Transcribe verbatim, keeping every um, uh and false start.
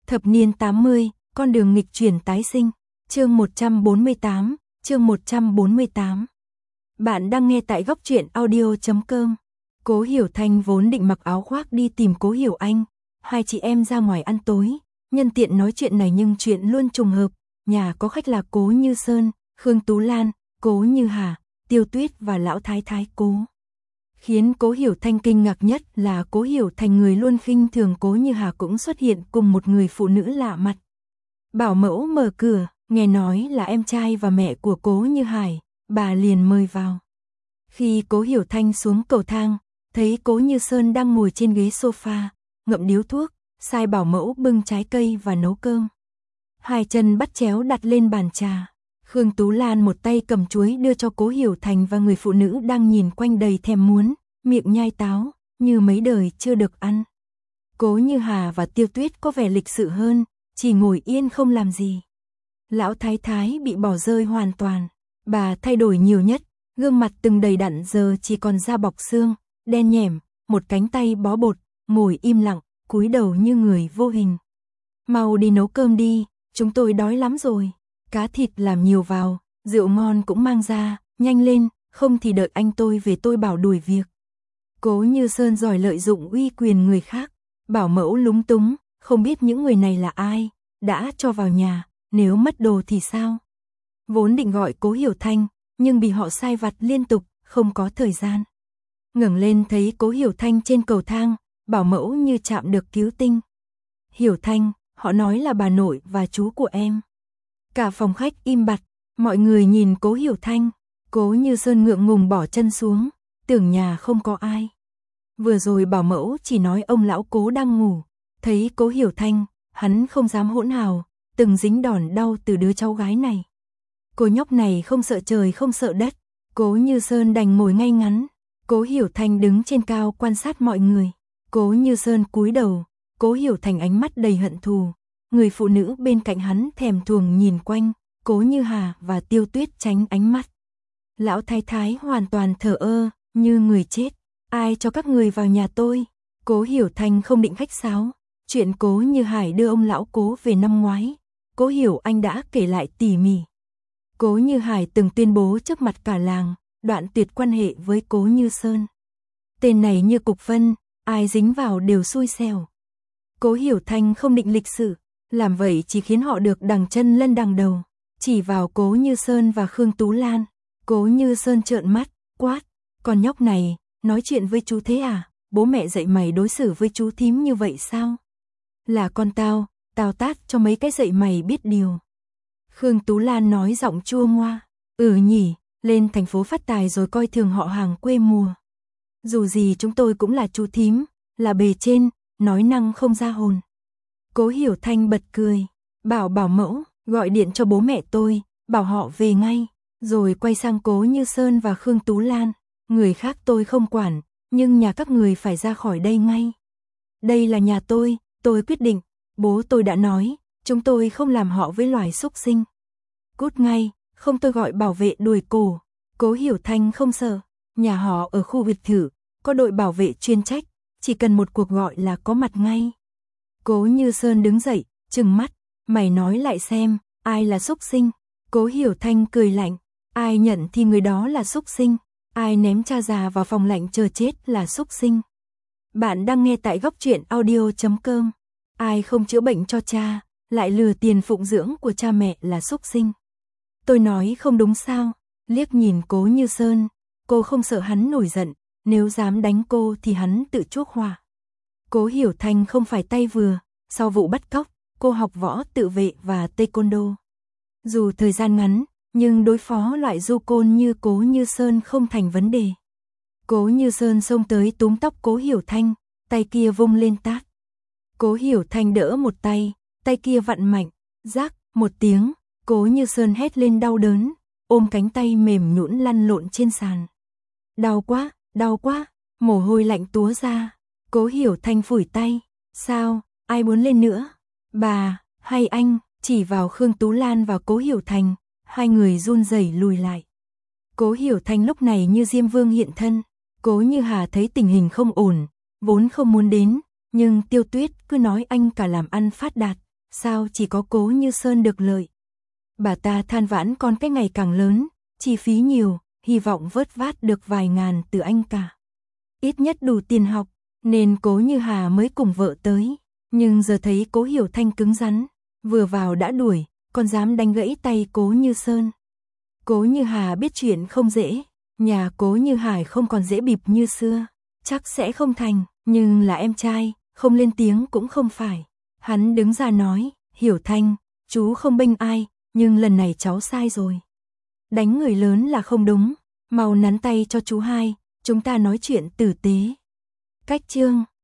Thập niên tám mươi, con đường nghịch chuyển tái sinh, chương một trăm bốn mươi tám, chương một trăm bốn mươi tám. Bạn đang nghe tại góc truyện audio chấm com. Cố Hiểu Thanh vốn định mặc áo khoác đi tìm Cố Hiểu Anh, hai chị em ra ngoài ăn tối, nhân tiện nói chuyện này nhưng chuyện luôn trùng hợp, nhà có khách là Cố Như Sơn, Khương Tú Lan, Cố Như Hà, Tiêu Tuyết và lão thái thái Cố. Khiến Cố Hiểu Thanh kinh ngạc nhất là Cố Hiểu Thành người luôn khinh thường Cố Như Hà cũng xuất hiện cùng một người phụ nữ lạ mặt. Bảo mẫu mở cửa, nghe nói là em trai và mẹ của Cố Như Hải, bà liền mời vào. Khi Cố Hiểu Thanh xuống cầu thang, thấy Cố Như Sơn đang ngồi trên ghế sofa, ngậm điếu thuốc, sai bảo mẫu bưng trái cây và nấu cơm. Hai chân bắt chéo đặt lên bàn trà. Khương Tú Lan một tay cầm chuối đưa cho Cố Hiểu Thành và người phụ nữ đang nhìn quanh đầy thèm muốn, miệng nhai táo, như mấy đời chưa được ăn. Cố Như Hà và Tiêu Tuyết có vẻ lịch sự hơn, chỉ ngồi yên không làm gì. Lão thái thái bị bỏ rơi hoàn toàn, bà thay đổi nhiều nhất, gương mặt từng đầy đặn giờ chỉ còn da bọc xương, đen nhẻm, một cánh tay bó bột, ngồi im lặng, cúi đầu như người vô hình. Mau đi nấu cơm đi, chúng tôi đói lắm rồi. Cá thịt làm nhiều vào, rượu ngon cũng mang ra, nhanh lên, không thì đợi anh tôi về tôi bảo đuổi việc. Cố Như Sơn giỏi lợi dụng uy quyền người khác, bảo mẫu lúng túng, không biết những người này là ai, đã cho vào nhà, nếu mất đồ thì sao? Vốn định gọi Cố Hiểu Thanh, nhưng bị họ sai vặt liên tục, không có thời gian. Ngẩng lên thấy Cố Hiểu Thanh trên cầu thang, bảo mẫu như chạm được cứu tinh. Hiểu Thanh, họ nói là bà nội và chú của em. Cả phòng khách im bặt, mọi người nhìn Cố Hiểu Thanh, Cố Như Sơn ngượng ngùng bỏ chân xuống, tưởng nhà không có ai. Vừa rồi bảo mẫu chỉ nói ông lão Cố đang ngủ, thấy Cố Hiểu Thanh, hắn không dám hỗn hào, từng dính đòn đau từ đứa cháu gái này. Cô nhóc này không sợ trời không sợ đất, Cố Như Sơn đành ngồi ngay ngắn, Cố Hiểu Thanh đứng trên cao quan sát mọi người. Cố Như Sơn cúi đầu, Cố Hiểu Thanh ánh mắt đầy hận thù. Người phụ nữ bên cạnh hắn thèm thuồng nhìn quanh, Cố Như Hà và Tiêu Tuyết tránh ánh mắt. Lão thái thái hoàn toàn thờ ơ, như người chết. Ai cho các người vào nhà tôi? Cố Hiểu Thanh không định khách sáo. Chuyện Cố Như Hải đưa ông lão Cố về năm ngoái, Cố Hiểu Anh đã kể lại tỉ mỉ. Cố Như Hải từng tuyên bố trước mặt cả làng, đoạn tuyệt quan hệ với Cố Như Sơn. Tên này như cục phân, ai dính vào đều xui xẻo. Cố Hiểu Thanh không định lịch sự, làm vậy chỉ khiến họ được đằng chân lân đằng đầu, chỉ vào Cố Như Sơn và Khương Tú Lan. Cố Như Sơn trợn mắt, quát, con nhóc này, nói chuyện với chú thế à, bố mẹ dạy mày đối xử với chú thím như vậy sao? Là con tao, tao tát cho mấy cái dạy mày biết điều. Khương Tú Lan nói giọng chua ngoa, ừ nhỉ, lên thành phố phát tài rồi coi thường họ hàng quê mùa. Dù gì chúng tôi cũng là chú thím, là bề trên, nói năng không ra hồn. Cố Hiểu Thanh bật cười, bảo bảo mẫu, gọi điện cho bố mẹ tôi, bảo họ về ngay, rồi quay sang Cố Như Sơn và Khương Tú Lan, người khác tôi không quản, nhưng nhà các người phải ra khỏi đây ngay. Đây là nhà tôi, tôi quyết định, bố tôi đã nói, chúng tôi không làm họ với loài súc sinh. Cút ngay, không tôi gọi bảo vệ đuổi cổ. Cố Hiểu Thanh không sợ, nhà họ ở khu biệt thự, có đội bảo vệ chuyên trách, chỉ cần một cuộc gọi là có mặt ngay. Cố Như Sơn đứng dậy, trừng mắt, mày nói lại xem, ai là súc sinh? Cố Hiểu Thanh cười lạnh, ai nhận thì người đó là súc sinh, ai ném cha già vào phòng lạnh chờ chết là súc sinh. Bạn đang nghe tại góc truyện audio chấm com. Ai không chữa bệnh cho cha, lại lừa tiền phụng dưỡng của cha mẹ là súc sinh. Tôi nói không đúng sao? Liếc nhìn Cố Như Sơn, cô không sợ hắn nổi giận, nếu dám đánh cô thì hắn tự chuốc họa. Cố Hiểu Thanh không phải tay vừa, sau vụ bắt cóc, cô học võ tự vệ và taekwondo. Dù thời gian ngắn, nhưng đối phó loại du côn như Cố Như Sơn không thành vấn đề. Cố Như Sơn xông tới túm tóc Cố Hiểu Thanh, tay kia vung lên tát. Cố Hiểu Thanh đỡ một tay, tay kia vặn mạnh, rác, một tiếng, Cố Như Sơn hét lên đau đớn, ôm cánh tay mềm nhũn lăn lộn trên sàn. Đau quá, đau quá, mồ hôi lạnh túa ra. Cố Hiểu Thanh phủi tay, sao, ai muốn lên nữa? Bà, hay anh, chỉ vào Khương Tú Lan và Cố Hiểu Thanh, hai người run rẩy lùi lại. Cố Hiểu Thanh lúc này như Diêm Vương hiện thân, Cố Như Hà thấy tình hình không ổn, vốn không muốn đến, nhưng Tiêu Tuyết cứ nói anh cả làm ăn phát đạt, sao chỉ có Cố Như Sơn được lợi. Bà ta than vãn con cái ngày càng lớn, chi phí nhiều, hy vọng vớt vát được vài ngàn từ anh cả. Ít nhất đủ tiền học, nên Cố Như Hà mới cùng vợ tới. Nhưng giờ thấy Cố Hiểu Thanh cứng rắn, vừa vào đã đuổi, còn dám đánh gãy tay Cố Như Sơn. Cố Như Hà biết chuyện không dễ, nhà Cố Như Hải không còn dễ bịp như xưa, chắc sẽ không thành, nhưng là em trai, không lên tiếng cũng không phải. Hắn đứng ra nói, Hiểu Thanh, chú không bênh ai, nhưng lần này cháu sai rồi. Đánh người lớn là không đúng, mau nắn tay cho chú hai, chúng ta nói chuyện tử tế. Cách chương